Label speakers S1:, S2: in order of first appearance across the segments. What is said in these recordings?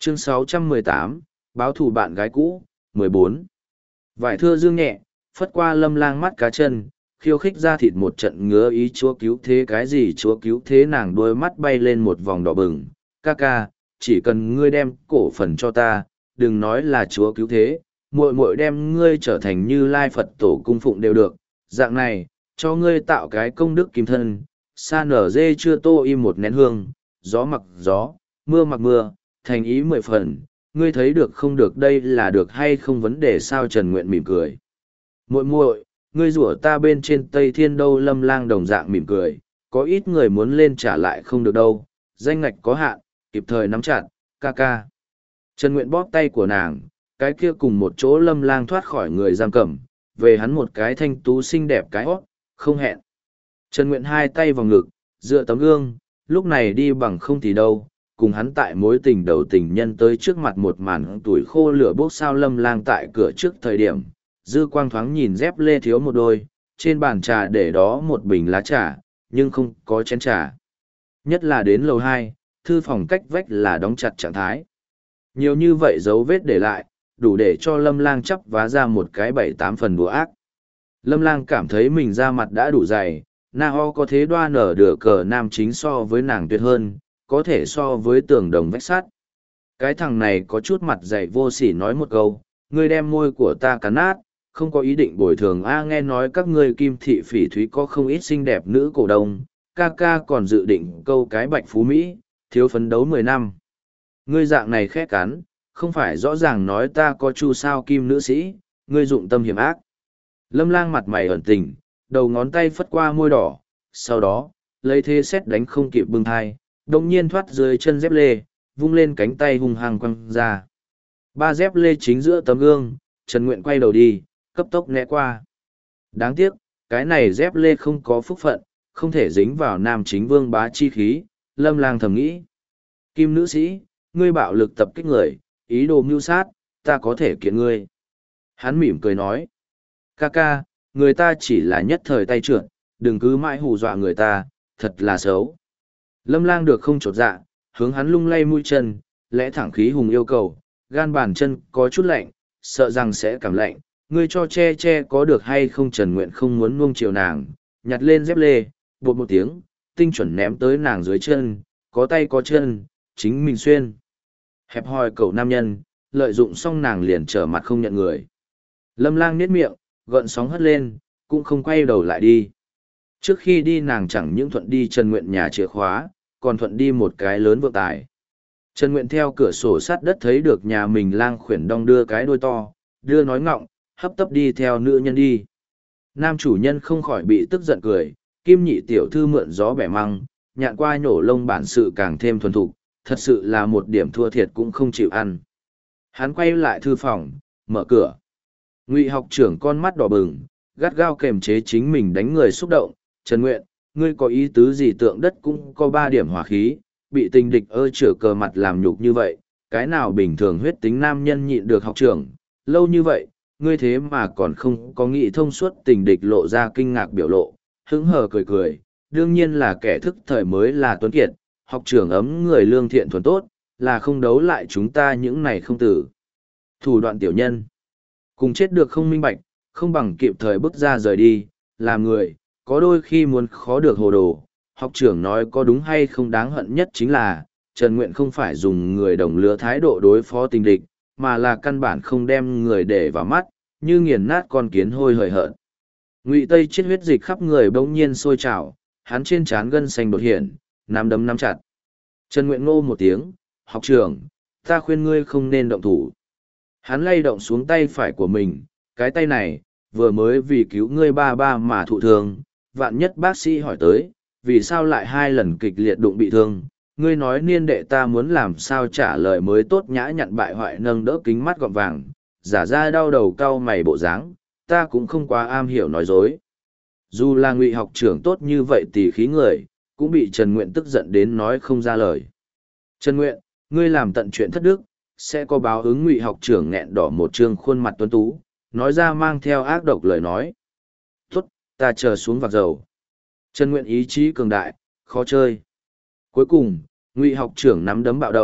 S1: Chương 618, báo thù bạn gái cũ, 14. Vải thưa dương nhẹ, phất qua Lâm Lang mắt cá chân, khiêu khích ra thịt một trận ngứa ý chúa cứu thế cái gì chúa cứu thế nàng đôi mắt bay lên một vòng đỏ bừng. Ca ca, chỉ cần ngươi đem cổ phần cho ta, đừng nói là chúa cứu thế, muội muội đem ngươi trở thành Như Lai Phật tổ cung phụng đều được. Dạng này, cho ngươi tạo cái công đức kim thân, sa nở dê chưa tô im một nén hương, gió mặc gió, mưa mặc mưa, thành ý 10 phần, ngươi thấy được không được đây là được hay không vấn đề sao. Trần Nguyện mỉm cười. Muội muội, ngươi rủa ta bên trên Tây Thiên đâu. Lâm Lang đồng dạng mỉm cười, có ít người muốn lên trả lại không được đâu, danh ngạch có hạn, kịp thời nắm chặt, ca ca. Trần Nguyện bóp tay của nàng, cái kia cùng một chỗ Lâm Lang thoát khỏi người giam cầm, về hắn một cái thanh tú xinh đẹp cái hót, không hẹn. Trần Nguyện hai tay vào ngực, dựa tấm gương, lúc này đi bằng không thì đâu, cùng hắn tại mối tình đầu tình nhân tới trước mặt một màn tuổi khô lửa bốc sao. Lâm Lang tại cửa trước thời điểm, dư quang thoáng nhìn dép lê thiếu một đôi, trên bàn trà để đó một bình lá trà, nhưng không có chén trà. Nhất là đến lầu 2, thư phòng cách vách là đóng chặt trạng thái. Nhiều như vậy dấu vết để lại, đủ để cho Lâm Lang chắp vá ra một cái 7-8 phần đùa ác. Lâm Lang cảm thấy mình da mặt đã đủ dày, na ho có thế đoan nở được cờ nam chính so với nàng tuyệt hơn, có thể so với tường đồng vách sắt. Cái thằng này có chút mặt dày vô sỉ nói một câu, ngươi đem môi của ta cắn nát, không có ý định bồi thường nghe nói các ngươi Kim Thị Phỉ Thúy có không ít xinh đẹp nữ cổ đông, ca ca còn dự định câu cái Bạch Phú Mỹ, thiếu phấn đấu 10 năm. Ngươi dạng này khẽ cắn, không phải rõ ràng nói ta có chu sao kim nữ sĩ, ngươi dụng tâm hiểm ác. Lâm Lang mặt mày ẩn tình, đầu ngón tay phất qua môi đỏ, sau đó, lấy thế xét đánh không kịp bưng thai, đồng nhiên thoát dưới chân dép lê, vung lên cánh tay hung hăng quăng ra. Ba dép lê chính giữa tấm gương, Trần Nguyện quay đầu đi, cấp tốc né qua. Đáng tiếc, cái này dép lê không có phúc phận, không thể dính vào nam chính vương bá chi khí. Lâm Lang thầm nghĩ. Kim nữ sĩ, ngươi bạo lực tập kích người, ý đồ mưu sát, ta có thể kiện ngươi. Hắn mỉm cười nói. Ca ca, người ta chỉ là nhất thời tay trượt, đừng cứ mãi hù dọa người ta, thật là xấu. Lâm Lang được không chột dạ, hướng hắn lung lay mũi chân, lẽ thẳng khí hùng yêu cầu, gan bàn chân có chút lạnh, sợ rằng sẽ cảm lạnh, ngươi cho che che có được hay không. Trần Nguyện không muốn nuông chiều nàng, nhặt lên dép lê, bột một tiếng, tinh chuẩn ném tới nàng dưới chân, có tay có chân, chính mình xuyên. Hẹp hòi cậu nam nhân, lợi dụng xong nàng liền trở mặt không nhận người. Lâm Lang niết miệng, gợn sóng hất lên, cũng không quay đầu lại đi. Trước khi đi nàng chẳng những thuận đi Trần Nguyện nhà chìa khóa, còn thuận đi một cái lớn vượng tài. Trần Nguyện theo cửa sổ sát đất thấy được nhà mình Lang khuyển đong đưa cái đuôi to, đưa nói ngọng, hấp tấp đi theo nữ nhân đi. Nam chủ nhân không khỏi bị tức giận cười, Kim Nhị tiểu thư mượn gió bẻ măng, nhạn qua nhổ lông bản sự càng thêm thuần thục, thật sự là một điểm thua thiệt cũng không chịu ăn. Hắn quay lại thư phòng, mở cửa. Ngụy học trưởng con mắt đỏ bừng, gắt gao kềm chế chính mình đánh người xúc động. Trần Nguyện, ngươi có ý tứ gì? Tượng đất cũng có 3 điểm hỏa khí, bị tình địch chửa cờ mặt làm nhục như vậy, cái nào bình thường huyết tính nam nhân nhịn được học trưởng, lâu như vậy, ngươi thế mà còn không có nghĩ thông suốt. Tình địch lộ ra kinh ngạc biểu lộ, hứng hờ cười cười, đương nhiên là kẻ thức thời mới là tuấn kiệt, học trưởng ấm người lương thiện thuần tốt, là không đấu lại chúng ta những này không tử. Thủ đoạn tiểu nhân, cùng chết được không minh bạch, không bằng kịp thời bước ra rời đi, làm người, có đôi khi muốn khó được hồ đồ. Học trưởng nói có đúng hay không đáng hận nhất chính là, Trần Nguyện không phải dùng người đồng lứa thái độ đối phó tình địch, mà là căn bản không đem người để vào mắt, như nghiền nát con kiến hôi hời hợt. Ngụy Tây chết huyết dịch khắp người bỗng nhiên sôi trào, hắn trên trán gân xanh đột hiện, nắm đấm nắm chặt. Trần Nguyện ngô một tiếng, học trưởng, ta khuyên ngươi không nên động thủ. Hắn lay động xuống tay phải của mình, cái tay này, vừa mới vì cứu ngươi ba mà thụ thương, vạn nhất bác sĩ hỏi tới, vì sao lại 2 lần kịch liệt đụng bị thương, ngươi nói niên đệ ta muốn làm sao trả lời mới tốt. Nhã nhặn bại hoại nâng đỡ kính mắt gọt vàng, giả ra đau đầu cau mày bộ dáng, ta cũng không quá am hiểu nói dối. Dù là Ngụy học trưởng tốt như vậy tỉ khí người, cũng bị Trần Nguyện tức giận đến nói không ra lời. Trần Nguyện, ngươi làm tận chuyện thất đức, sẽ có báo ứng. Ngụy học trưởng nghẹn đỏ một trương khuôn mặt tuấn tú, nói ra mang theo ác độc lời nói. Tốt, ta chờ xuống vạc dầu. Trần Nguyện ý chí cường đại, khó chơi. Cuối cùng, Ngụy học trưởng nắm đấm bạo động,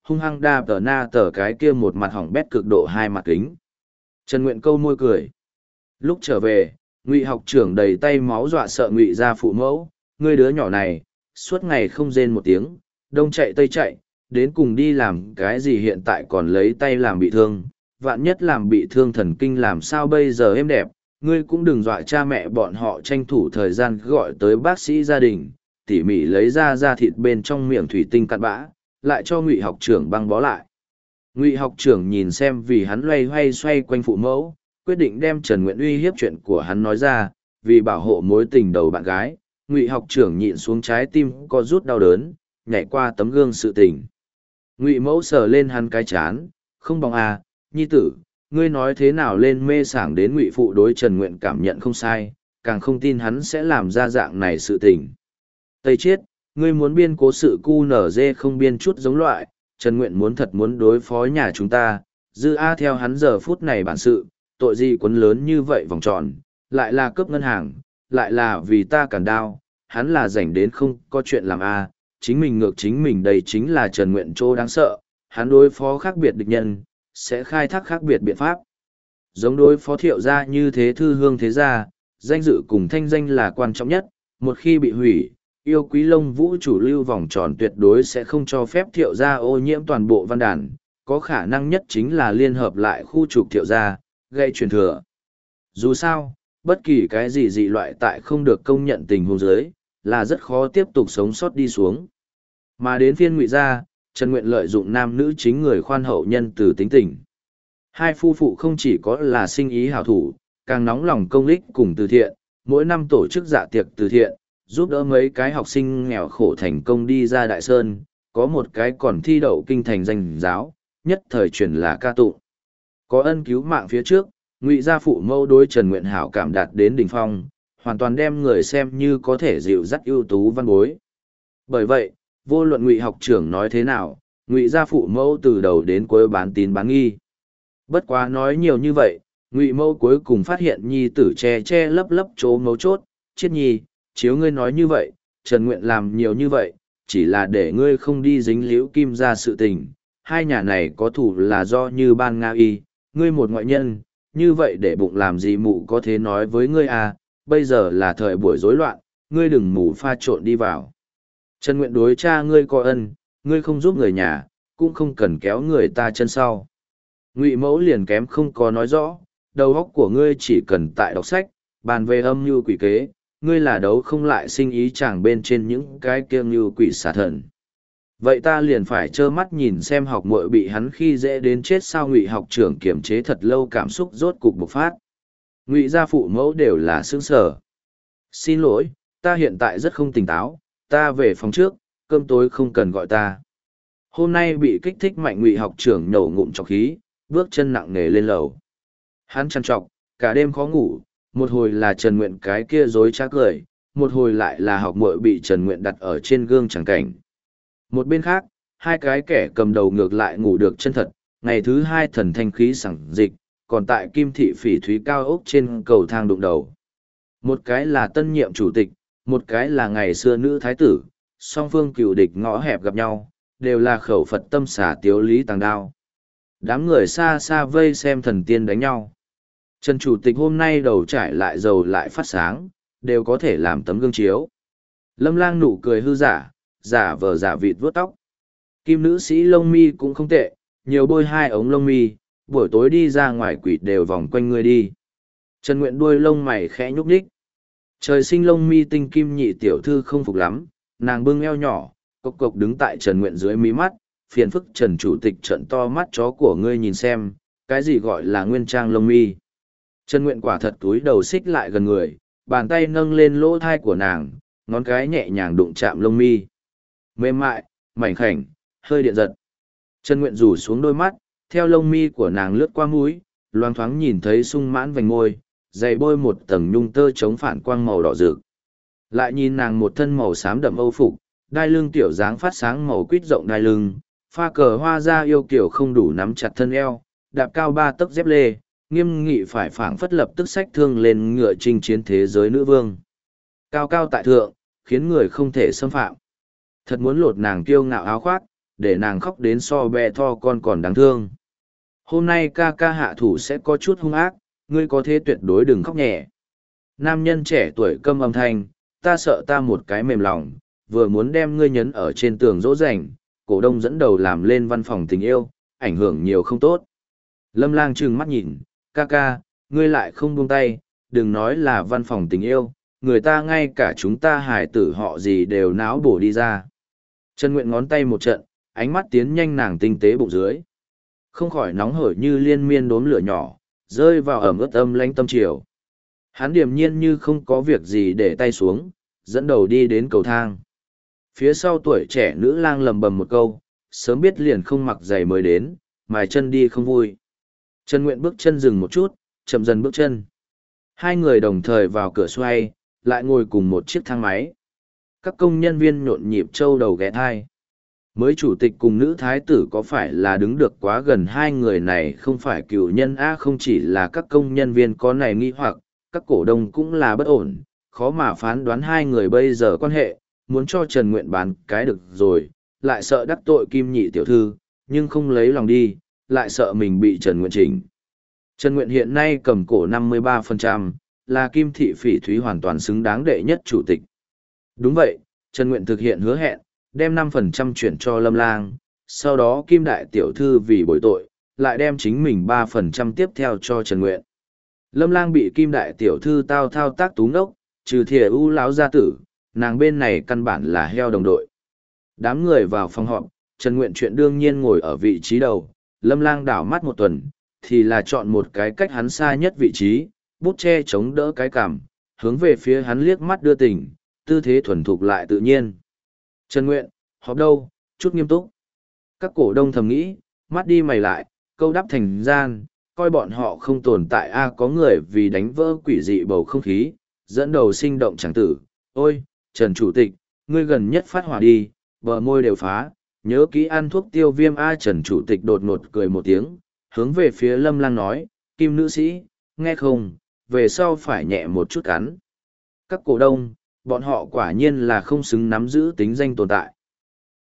S1: hung hăng đa tờ na tờ cái kia một mặt hỏng bét cực độ hai mặt kính. Trần Nguyện câu môi cười. Lúc trở về, Ngụy học trưởng đầy tay máu dọa sợ Ngụy gia phụ mẫu, ngươi đứa nhỏ này, suốt ngày không rên một tiếng, đông chạy tây chạy, đến cùng đi làm cái gì hiện tại còn lấy tay làm bị thương, vạn nhất làm bị thương thần kinh làm sao bây giờ êm đẹp, ngươi cũng đừng dọa cha mẹ bọn họ tranh thủ thời gian gọi tới bác sĩ gia đình, tỉ mỉ lấy ra da thịt bên trong miệng thủy tinh cặn bã, lại cho Ngụy học trưởng băng bó lại. Ngụy học trưởng nhìn xem vì hắn loay hoay xoay quanh phụ mẫu, quyết định đem Trần Nguyện uy hiếp chuyện của hắn nói ra, vì bảo hộ mối tình đầu bạn gái, Ngụy học trưởng nhịn xuống trái tim có rút đau đớn, nhảy qua tấm gương sự tình. Ngụy mẫu sờ lên hắn cái chán, không bằng à, nhi tử, ngươi nói thế nào lên mê sảng đến Ngụy phụ đối Trần Nguyện cảm nhận không sai, càng không tin hắn sẽ làm ra dạng này sự tình. Tây Chiết, ngươi muốn biên cố sự cu nở dê không biên chút giống loại, Trần Nguyện muốn thật muốn đối phó nhà chúng ta, dư A theo hắn giờ phút này bản sự, tội gì quấn lớn như vậy vòng tròn, lại là cướp ngân hàng, lại là vì ta cản đao, hắn là rảnh đến không có chuyện làm A, chính mình ngược chính mình đây chính là Trần Nguyện Trô đáng sợ, hắn đối phó khác biệt địch nhân, sẽ khai thác khác biệt biện pháp. Giống đối phó Thiệu gia như thế thư hương thế gia, danh dự cùng thanh danh là quan trọng nhất, một khi bị hủy, yêu quý Long Vũ chủ lưu vòng tròn tuyệt đối sẽ không cho phép Thiệu gia ô nhiễm toàn bộ văn đàn, có khả năng nhất chính là liên hợp lại khu trục Thiệu gia, gây truyền thừa. Dù sao, bất kỳ cái gì dị loại tại không được công nhận tình huống giới, là rất khó tiếp tục sống sót đi xuống. Mà đến phiên Ngụy gia, Trần Nguyện lợi dụng nam nữ chính người khoan hậu nhân từ tính tình. Hai phu phụ không chỉ có là sinh ý hảo thủ, càng nóng lòng công ích cùng từ thiện, mỗi năm tổ chức dạ tiệc từ thiện, giúp đỡ mấy cái học sinh nghèo khổ thành công đi ra Đại Sơn, có một cái còn thi đậu kinh thành danh giáo, nhất thời truyền là ca tụng. Có ân cứu mạng phía trước, Ngụy gia phụ mẫu đối Trần Nguyện hảo cảm đạt đến đỉnh phong, hoàn toàn đem người xem như có thể dịu dắt ưu tú văn bối. Bởi vậy, vô luận Ngụy học trưởng nói thế nào, Ngụy gia phụ mẫu từ đầu đến cuối bán tín bán nghi. Bất quá nói nhiều như vậy, Ngụy mẫu cuối cùng phát hiện nhi tử che che lấp lấp chỗ mấu chốt, Chiết nhi, chiếu ngươi nói như vậy, Trần Nguyện làm nhiều như vậy, chỉ là để ngươi không đi dính liễu Kim gia sự tình, hai nhà này có thủ là do như ban Nga y, ngươi một ngoại nhân, như vậy để bụng làm gì mụ có thể nói với ngươi à, bây giờ là thời buổi rối loạn, ngươi đừng mù pha trộn đi vào. Trần Nguyện đối cha ngươi có ân, ngươi không giúp người nhà, cũng không cần kéo người ta chân sau. Ngụy mẫu liền kém không có nói rõ, đầu óc của ngươi chỉ cần tại đọc sách, bàn về âm mưu quỷ kế, ngươi là đấu không lại sinh ý chàng bên trên những cái kiêng như quỷ xà thần. Vậy ta liền phải trơ mắt nhìn xem học muội bị hắn khi dễ đến chết sao. Ngụy học trưởng kiềm chế thật lâu cảm xúc rốt cục bộc phát. Ngụy gia phụ mẫu đều là sướng sở. Xin lỗi, ta hiện tại rất không tỉnh táo, ta về phòng trước, cơm tối không cần gọi ta. Hôm nay bị kích thích mạnh Ngụy học trưởng nổ ngụm trọc khí, bước chân nặng nề lên lầu. Hắn chăn trọc, cả đêm khó ngủ, một hồi là Trần Nguyện cái kia dối trá cười, một hồi lại là học muội bị Trần Nguyện đặt ở trên gương chẳng cảnh. Một bên khác, hai cái kẻ cầm đầu ngược lại ngủ được chân thật, ngày thứ hai thần thanh khí sảng dịch, còn tại Kim Thị Phỉ Thúy cao ốc trên cầu thang đụng đầu. Một cái là tân nhiệm chủ tịch, một cái là ngày xưa nữ thái tử, song phương cựu địch ngõ hẹp gặp nhau, đều là khẩu Phật tâm xả tiếu lý tàng đao. Đám người xa xa vây xem thần tiên đánh nhau. Trần chủ tịch hôm nay đầu trải lại dầu lại phát sáng, đều có thể làm tấm gương chiếu. Lâm Lang nụ cười hư giả, giả vờ giả vịt vuốt tóc. Kim nữ sĩ lông mi cũng không tệ, nhiều bôi hai ống lông mi, buổi tối đi ra ngoài quỷ đều vòng quanh ngươi đi. Trần Nguyện đuôi lông mày khẽ nhúc nhích. Trời sinh lông mi tinh kim nhị tiểu thư không phục lắm, nàng bưng eo nhỏ, cộc cộc đứng tại Trần Nguyện dưới mí mắt, phiền phức Trần chủ tịch trợn to mắt chó của ngươi nhìn xem, cái gì gọi là nguyên trang lông mi. Trần Nguyện quả thật túi đầu xích lại gần người, bàn tay nâng lên lỗ thai của nàng, ngón cái nhẹ nhàng đụng chạm lông mi. Mềm mại, mảnh khảnh, hơi điện giật. Trần Nguyện rủ xuống đôi mắt, theo lông mi của nàng lướt qua mũi, loáng thoáng nhìn thấy sung mãn vành môi, dày bôi một tầng nhung tơ chống phản quang màu đỏ rực. Lại nhìn nàng một thân màu xám đậm âu phục, đai lưng tiểu dáng phát sáng màu quýt rộng đai lưng, pha cờ hoa da yêu kiểu không đủ nắm chặt thân eo, đạp cao 3 tấc dép lê, nghiêm nghị phải phảng phất lập tức sách thương lên ngựa chinh chiến thế giới nữ vương. Cao cao tại thượng, khiến người không thể xâm phạm. Thật muốn lột nàng kiêu ngạo áo khoác, để nàng khóc đến so bè tho con còn đáng thương. Hôm nay ca ca hạ thủ sẽ có chút hung ác, ngươi có thế tuyệt đối đừng khóc nhẹ. Nam nhân trẻ tuổi câm âm thanh, ta sợ ta một cái mềm lòng, vừa muốn đem ngươi nhấn ở trên tường dỗ dành, cổ đông dẫn đầu làm lên văn phòng tình yêu, ảnh hưởng nhiều không tốt. Lâm Lang trừng mắt nhìn, ca ca, ngươi lại không buông tay, đừng nói là văn phòng tình yêu, người ta ngay cả chúng ta hải tử họ gì đều náo bổ đi ra. Trần Nguyện ngón tay một trận, ánh mắt tiến nhanh nàng tinh tế bụng dưới. Không khỏi nóng hổi như liên miên đốm lửa nhỏ, rơi vào ẩm ướt âm lãnh tâm triều. Hắn điềm nhiên như không có việc gì để tay xuống, dẫn đầu đi đến cầu thang. Phía sau tuổi trẻ nữ lang lầm bầm một câu, sớm biết liền không mặc giày mới đến, mài chân đi không vui. Trần Nguyện bước chân dừng một chút, chậm dần bước chân. Hai người đồng thời vào cửa xoay, lại ngồi cùng một chiếc thang máy. Các công nhân viên nhộn nhịp trâu đầu ghé thai. Mới chủ tịch cùng nữ thái tử có phải là đứng được quá gần hai người này không phải cựu nhân A, không chỉ là các công nhân viên có này nghi hoặc, các cổ đông cũng là bất ổn, khó mà phán đoán hai người bây giờ quan hệ, muốn cho Trần Nguyện bán cái được rồi, lại sợ đắc tội Kim Nhị tiểu thư, nhưng không lấy lòng đi, lại sợ mình bị Trần Nguyện chỉnh. Trần Nguyện hiện nay cầm cổ 53%, là Kim Thị Phỉ Thúy hoàn toàn xứng đáng đệ nhất chủ tịch. Đúng vậy, Trần Nguyện thực hiện hứa hẹn, đem 5% chuyển cho Lâm Lang, sau đó Kim Đại tiểu thư vì bồi tội, lại đem chính mình 3% tiếp theo cho Trần Nguyện. Lâm Lang bị Kim Đại tiểu thư thao tác tú ngốc, trừ thìa ưu lão gia tử, nàng bên này căn bản là heo đồng đội. Đám người vào phòng họp, Trần Nguyện chuyện đương nhiên ngồi ở vị trí đầu, Lâm Lang đảo mắt một tuần, thì là chọn một cái cách hắn xa nhất vị trí, bút che chống đỡ cái cằm, hướng về phía hắn liếc mắt đưa tình, tư thế thuần thục lại tự nhiên. Trần Nguyện, họp đâu, chút nghiêm túc. Các cổ đông thầm nghĩ, mắt đi mày lại, câu đáp thành gian, coi bọn họ không tồn tại a. Có người vì đánh vỡ quỷ dị bầu không khí, dẫn đầu sinh động chẳng tử. Ôi, Trần Chủ tịch, ngươi gần nhất phát hỏa đi, bờ môi đều phá, nhớ kỹ ăn thuốc tiêu viêm a. Trần Chủ tịch đột ngột cười một tiếng, hướng về phía Lâm Lang nói, Kim nữ sĩ, nghe không, về sau phải nhẹ một chút cắn. Các cổ đông, bọn họ quả nhiên là không xứng nắm giữ tính danh tồn tại.